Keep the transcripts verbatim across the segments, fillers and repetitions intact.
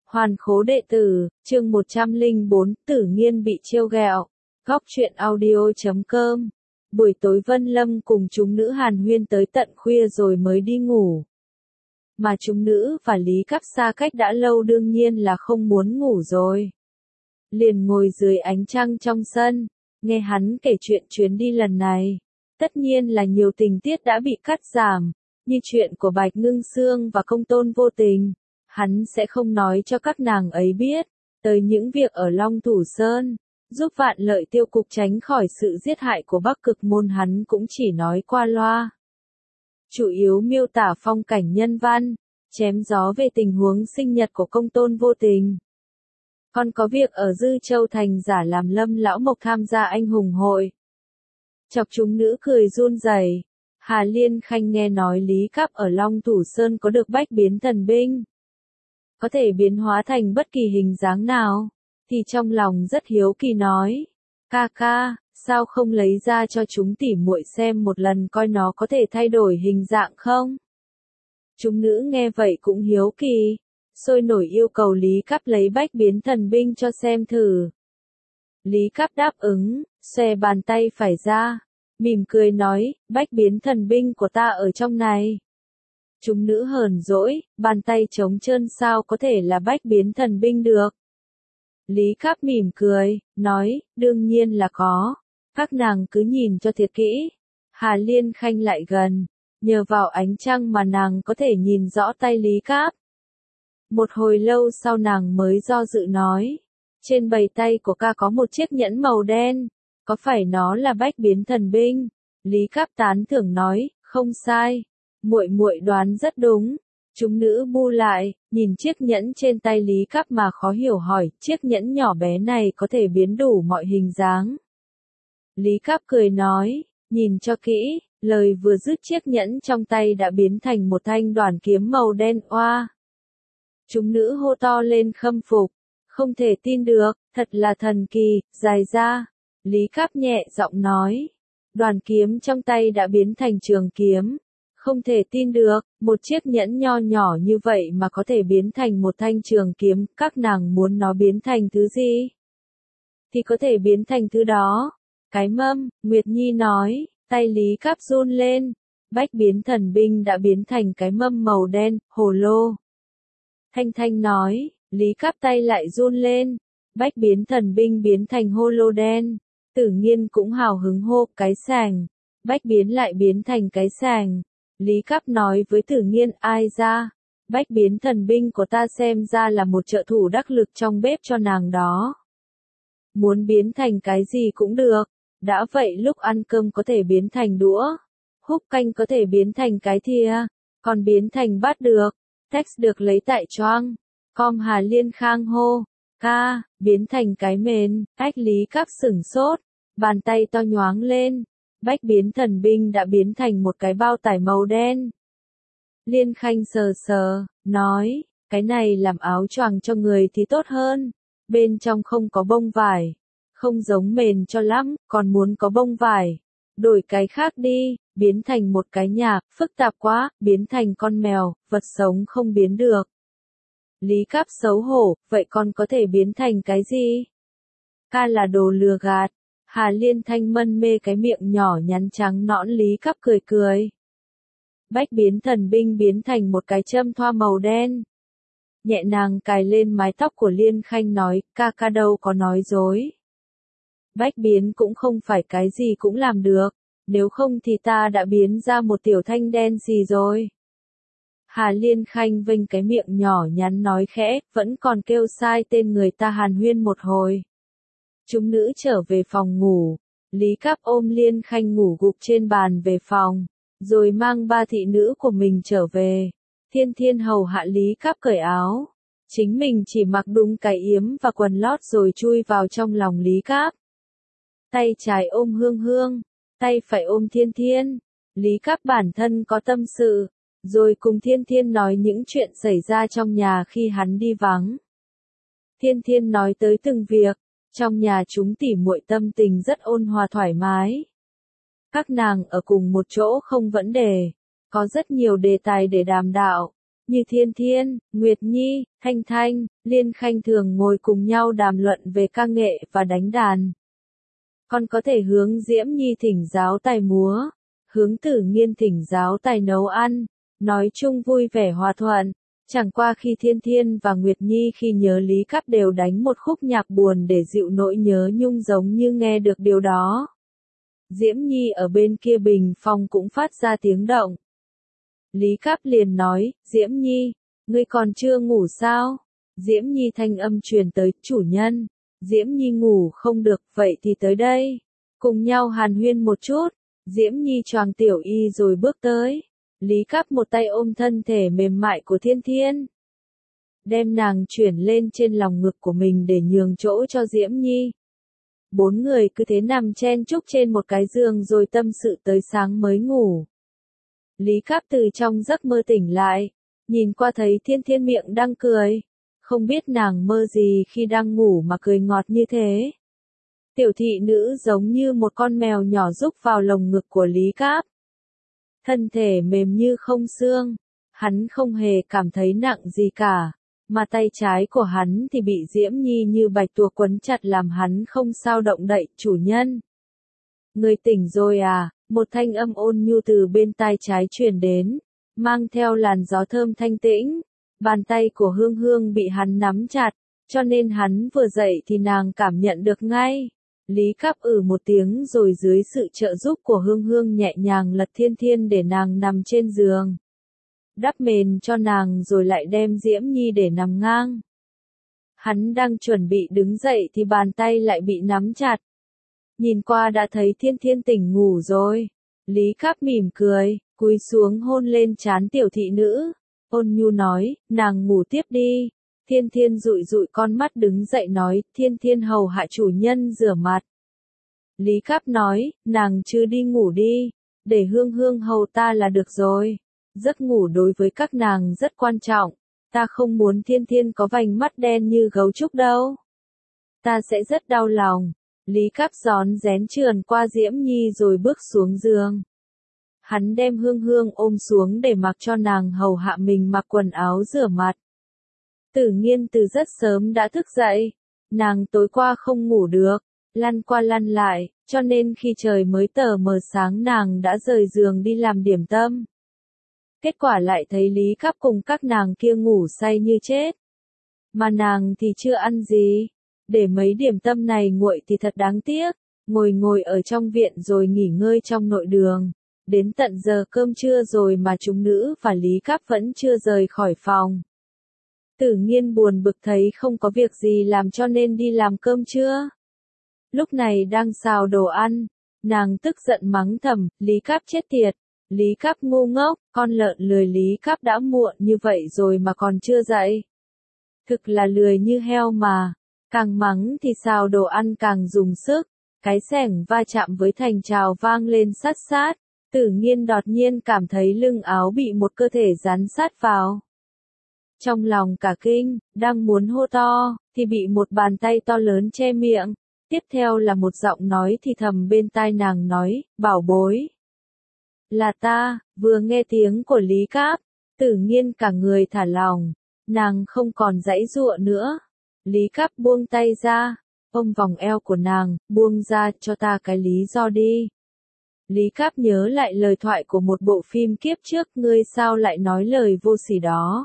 Hoàn khố đệ tử, chương một trăm lẻ bốn, Tử Nghiên bị trêu ghẹo. Góc truyện audio chấm com. Buổi tối Vân Lâm cùng chúng nữ hàn huyên tới tận khuya rồi mới đi ngủ. Mà chúng nữ và Lý Cáp xa cách đã lâu đương nhiên là không muốn ngủ rồi. Liền ngồi dưới ánh trăng trong sân, nghe hắn kể chuyện chuyến đi lần này. Tất nhiên là nhiều tình tiết đã bị cắt giảm, như chuyện của Bạch Ngưng Sương và Công Tôn Vô Tình. Hắn sẽ không nói cho các nàng ấy biết, tới những việc ở Long Thủ Sơn, giúp Vạn Lợi Tiêu Cục tránh khỏi sự giết hại của Bắc Cực Môn hắn cũng chỉ nói qua loa. Chủ yếu miêu tả phong cảnh nhân văn, chém gió về tình huống sinh nhật của Công Tôn Vô Tình. Còn có việc ở Dư Châu Thành giả làm Lâm Lão Mộc tham gia anh hùng hội. Chọc chúng nữ cười run rẩy. Hà Liên Khanh nghe nói Lý Cáp ở Long Thủ Sơn có được bách biến thần binh, có thể biến hóa thành bất kỳ hình dáng nào, thì trong lòng rất hiếu kỳ nói, ca ca, sao không lấy ra cho chúng tỉ muội xem một lần coi nó có thể thay đổi hình dạng không? Chúng nữ nghe vậy cũng hiếu kỳ, sôi nổi yêu cầu Lý Cáp lấy bách biến thần binh cho xem thử. Lý Cáp đáp ứng, xòe bàn tay phải ra, mỉm cười nói, bách biến thần binh của ta ở trong này. Chúng nữ hờn dỗi, bàn tay trống trơn sao có thể là bách biến thần binh được. Lý Cáp mỉm cười, nói, đương nhiên là có. Các nàng cứ nhìn cho thiệt kỹ. Hà Liên Khanh lại gần, nhờ vào ánh trăng mà nàng có thể nhìn rõ tay Lý Cáp. Một hồi lâu sau nàng mới do dự nói, trên bầy tay của ca có một chiếc nhẫn màu đen, có phải nó là bách biến thần binh? Lý Cáp tán thưởng nói, không sai. Muội muội đoán rất đúng. Chúng nữ bu lại, nhìn chiếc nhẫn trên tay Lý Cáp mà khó hiểu hỏi, chiếc nhẫn nhỏ bé này có thể biến đủ mọi hình dáng. Lý Cáp cười nói, nhìn cho kỹ, lời vừa dứt chiếc nhẫn trong tay đã biến thành một thanh đoản kiếm màu đen oa. Chúng nữ hô to lên khâm phục, không thể tin được, thật là thần kỳ, dài ra. Lý Cáp nhẹ giọng nói, đoản kiếm trong tay đã biến thành trường kiếm. Không thể tin được, một chiếc nhẫn nho nhỏ như vậy mà có thể biến thành một thanh trường kiếm, các nàng muốn nó biến thành thứ gì? Thì có thể biến thành thứ đó. Cái mâm, Nguyệt Nhi nói, tay Lý Cáp run lên, bách biến thần binh đã biến thành cái mâm màu đen, hồ lô. Thanh Thanh nói, Lý Cáp tay lại run lên, bách biến thần binh biến thành hô lô đen. Tử Nghiên cũng hào hứng hô, cái sàng, bách biến lại biến thành cái sàng. Lý Cáp nói với Tử Nghiên, ai ra, bách biến thần binh của ta xem ra là một trợ thủ đắc lực trong bếp cho nàng đó. Muốn biến thành cái gì cũng được, đã vậy lúc ăn cơm có thể biến thành đũa, húp canh có thể biến thành cái thìa, còn biến thành bát được, text được lấy tại choang, com Hà Liên Khang hô, ca, biến thành cái mền, ách Lý Cáp sửng sốt, bàn tay to nhoáng lên. Bách biến thần binh đã biến thành một cái bao tải màu đen. Liên Khanh sờ sờ, nói, cái này làm áo choàng cho người thì tốt hơn. Bên trong không có bông vải. Không giống mền cho lắm, còn muốn có bông vải. Đổi cái khác đi, biến thành một cái nhà, phức tạp quá, biến thành con mèo, vật sống không biến được. Lý Cáp xấu hổ, vậy con có thể biến thành cái gì? Ca là đồ lừa gạt. Hà Liên Thanh mân mê cái miệng nhỏ nhắn trắng nõn Lý Cáp cười cười. Bách biến thần binh biến thành một cái châm thoa màu đen. Nhẹ nàng cài lên mái tóc của Liên Khanh nói, ca ca đâu có nói dối. Bách biến cũng không phải cái gì cũng làm được, nếu không thì ta đã biến ra một tiểu thanh đen gì rồi. Hà Liên Khanh vênh cái miệng nhỏ nhắn nói khẽ, vẫn còn kêu sai tên người ta hàn huyên một hồi. Chúng nữ trở về phòng ngủ, Lý Cáp ôm Liên Khanh ngủ gục trên bàn về phòng, rồi mang ba thị nữ của mình trở về. Thiên Thiên hầu hạ Lý Cáp cởi áo, chính mình chỉ mặc đúng cái yếm và quần lót rồi chui vào trong lòng Lý Cáp. Tay trái ôm Hương Hương, tay phải ôm Thiên Thiên. Lý Cáp bản thân có tâm sự, rồi cùng Thiên Thiên nói những chuyện xảy ra trong nhà khi hắn đi vắng. Thiên Thiên nói tới từng việc. Trong nhà chúng tỉ muội tâm tình rất ôn hòa thoải mái. Các nàng ở cùng một chỗ không vấn đề, có rất nhiều đề tài để đàm đạo. như Thiên Thiên, Nguyệt Nhi, Thanh Thanh, Liên Khanh thường ngồi cùng nhau đàm luận về ca nghệ và đánh đàn. Còn có thể hướng Diễm Nhi thỉnh giáo tài múa, hướng Tử Nghiên thỉnh giáo tài nấu ăn, nói chung vui vẻ hòa thuận. Chẳng qua khi Thiên Thiên và Nguyệt Nhi khi nhớ Lý Cáp đều đánh một khúc nhạc buồn để dịu nỗi nhớ nhung giống như nghe được điều đó. Diễm Nhi ở bên kia bình phong cũng phát ra tiếng động. Lý Cáp liền nói, Diễm Nhi, ngươi còn chưa ngủ sao? Diễm Nhi thanh âm truyền tới, chủ nhân. Diễm Nhi ngủ không được, vậy thì tới đây. Cùng nhau hàn huyên một chút. Diễm Nhi choàng tiểu y rồi bước tới. Lý Cáp một tay ôm thân thể mềm mại của Thiên Thiên. Đem nàng chuyển lên trên lòng ngực của mình để nhường chỗ cho Diễm Nhi. Bốn người cứ thế nằm chen chúc trên một cái giường rồi tâm sự tới sáng mới ngủ. Lý Cáp từ trong giấc mơ tỉnh lại, nhìn qua thấy Thiên Thiên miệng đang cười. Không biết nàng mơ gì khi đang ngủ mà cười ngọt như thế. Tiểu thị nữ giống như một con mèo nhỏ rúc vào lồng ngực của Lý Cáp. Thân thể mềm như không xương, hắn không hề cảm thấy nặng gì cả, mà tay trái của hắn thì bị Diễm Nhi như bạch tuộc quấn chặt làm hắn không sao động đậy. Chủ nhân, người tỉnh rồi à? Một thanh âm ôn nhu từ bên tai trái truyền đến, mang theo làn gió thơm thanh tĩnh. Bàn tay của Hương Hương bị hắn nắm chặt, cho nên hắn vừa dậy thì nàng cảm nhận được ngay. Lý Cáp ử một tiếng rồi dưới sự trợ giúp của Hương Hương nhẹ nhàng lật Thiên Thiên để nàng nằm trên giường. Đắp mền cho nàng rồi lại đem Diễm Nhi để nằm ngang. Hắn đang chuẩn bị đứng dậy thì bàn tay lại bị nắm chặt. Nhìn qua đã thấy Thiên Thiên tỉnh ngủ rồi. Lý Cáp mỉm cười, cúi xuống hôn lên trán tiểu thị nữ. Ôn nhu nói, nàng ngủ tiếp đi. Thiên Thiên dụi dụi con mắt đứng dậy nói, Thiên Thiên hầu hạ chủ nhân rửa mặt. Lý Cáp nói, nàng chưa đi ngủ đi, để Hương Hương hầu ta là được rồi. Giấc ngủ đối với các nàng rất quan trọng, ta không muốn Thiên Thiên có vành mắt đen như gấu trúc đâu. Ta sẽ rất đau lòng. Lý Cáp gión rén trườn qua Diễm Nhi rồi bước xuống giường. Hắn đem Hương Hương ôm xuống để mặc cho nàng hầu hạ mình mặc quần áo rửa mặt. Tử Nghiên từ rất sớm đã thức dậy, nàng tối qua không ngủ được, lăn qua lăn lại, cho nên khi trời mới tờ mờ sáng nàng đã rời giường đi làm điểm tâm. Kết quả lại thấy Lý Cáp cùng các nàng kia ngủ say như chết. Mà nàng thì chưa ăn gì, để mấy điểm tâm này nguội thì thật đáng tiếc, ngồi ngồi ở trong viện rồi nghỉ ngơi trong nội đường. Đến tận giờ cơm trưa rồi mà chúng nữ và Lý Cáp vẫn chưa rời khỏi phòng. Tử Nghiên buồn bực thấy không có việc gì làm cho nên đi làm cơm trưa. Lúc này đang xào đồ ăn, nàng tức giận mắng thầm, Lý Cáp chết tiệt, Lý Cáp ngu ngốc, con lợn lười Lý Cáp đã muộn như vậy rồi mà còn chưa dậy. Thực là lười như heo mà, càng mắng thì xào đồ ăn càng dùng sức, cái xẻng va chạm với thành trào vang lên sát sát. Tử Nghiên đột nhiên cảm thấy lưng áo bị một cơ thể dán sát vào. Trong lòng cả kinh, đang muốn hô to, thì bị một bàn tay to lớn che miệng. Tiếp theo là một giọng nói thì thầm bên tai nàng nói, bảo bối. Là ta, vừa nghe tiếng của Lý Cáp, Tử Nghiên cả người thả lỏng, nàng không còn giãy giụa nữa. Lý Cáp buông tay ra, ôm vòng eo của nàng, buông ra cho ta cái lý do đi. Lý Cáp nhớ lại lời thoại của một bộ phim kiếp trước, ngươi sao lại nói lời vô sỉ đó.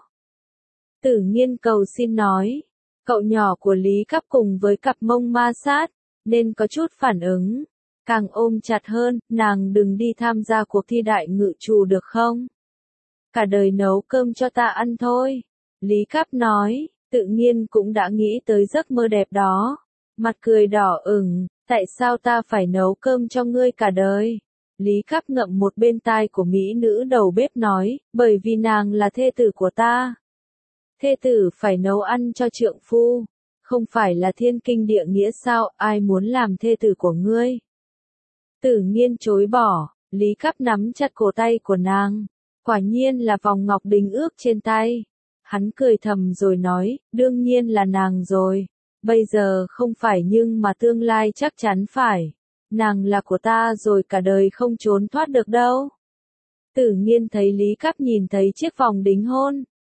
Tử Nghiên cầu xin nói, cậu nhỏ của Lý Cáp cùng với cặp mông ma sát, nên có chút phản ứng. Càng ôm chặt hơn, nàng đừng đi tham gia cuộc thi đại ngự trù được không? Cả đời nấu cơm cho ta ăn thôi. Lý Cáp nói, Tự Nghiên cũng đã nghĩ tới giấc mơ đẹp đó. Mặt cười đỏ ửng, tại sao ta phải nấu cơm cho ngươi cả đời? Lý Cáp ngậm một bên tai của mỹ nữ đầu bếp nói, bởi vì nàng là thê tử của ta. Thê tử phải nấu ăn cho trượng phu, không phải là thiên kinh địa nghĩa sao, ai muốn làm thê tử của ngươi? Tử Nghiên chối bỏ, Lý Cáp nắm chặt cổ tay của nàng, quả nhiên là vòng ngọc đính ước trên tay. Hắn cười thầm rồi nói, đương nhiên là nàng rồi, bây giờ không phải nhưng mà tương lai chắc chắn phải. Nàng là của ta rồi cả đời không trốn thoát được đâu. Tử Nghiên thấy Lý Cáp nhìn thấy chiếc vòng đính hôn,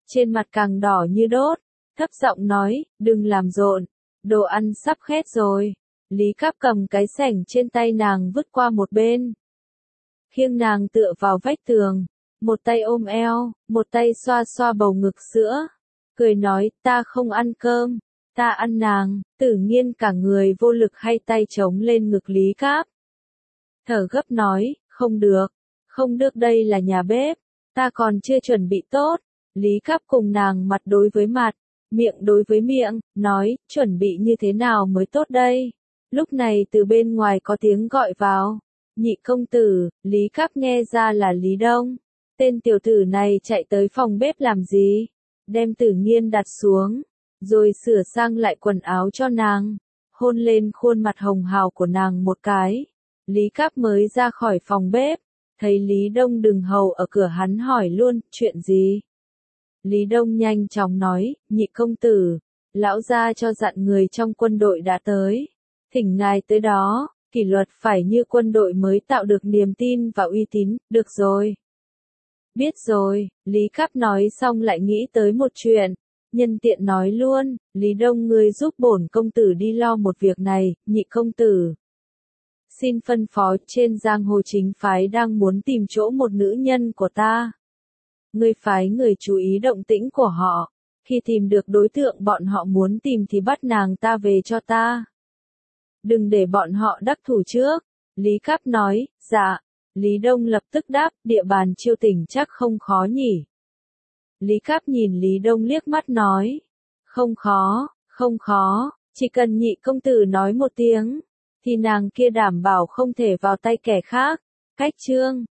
trên mặt càng đỏ như đốt, thấp giọng nói, đừng làm rộn, đồ ăn sắp khét rồi. Lý Cáp cầm cái sảnh trên tay nàng vứt qua một bên. Khiêng nàng tựa vào vách tường, một tay ôm eo, một tay xoa xoa bầu ngực sữa, cười nói, ta không ăn cơm, ta ăn nàng. Tử Nghiên cả người vô lực hay tay chống lên ngực Lý Cáp. Thở gấp nói, không được, không được, đây là nhà bếp, ta còn chưa chuẩn bị tốt. Lý Cáp cùng nàng mặt đối với mặt, miệng đối với miệng, nói, chuẩn bị như thế nào mới tốt đây? Lúc này từ bên ngoài có tiếng gọi vào. Nhị công tử. Lý Cáp nghe ra là Lý Đông. Tên tiểu tử này chạy tới phòng bếp làm gì? Đem Tử Nghiên đặt xuống, rồi sửa sang lại quần áo cho nàng, hôn lên khuôn mặt hồng hào của nàng một cái. Lý Cáp mới ra khỏi phòng bếp, thấy Lý Đông đứng hầu ở cửa, hắn hỏi luôn, chuyện gì? Lý Đông nhanh chóng nói, nhị công tử, lão gia cho dặn người trong quân đội đã tới, thỉnh ngài tới đó, kỷ luật phải như quân đội mới tạo được niềm tin và uy tín. Được rồi. Biết rồi. Lý Cáp nói xong lại nghĩ tới một chuyện, nhân tiện nói luôn, Lý Đông, ngươi giúp bổn công tử đi lo một việc này. Nhị công tử, xin phân phó, trên giang hồ chính phái đang muốn tìm chỗ một nữ nhân của ta. Ngươi phái người chú ý động tĩnh của họ, khi tìm được đối tượng bọn họ muốn tìm thì bắt nàng ta về cho ta. Đừng để bọn họ đắc thủ trước. Lý Cáp nói, dạ. Lý Đông lập tức đáp, địa bàn Chiêu Tỉnh chắc không khó nhỉ. Lý Cáp nhìn Lý Đông liếc mắt nói, không khó, không khó, chỉ cần nhị công tử nói một tiếng, thì nàng kia đảm bảo không thể vào tay kẻ khác. Cách chương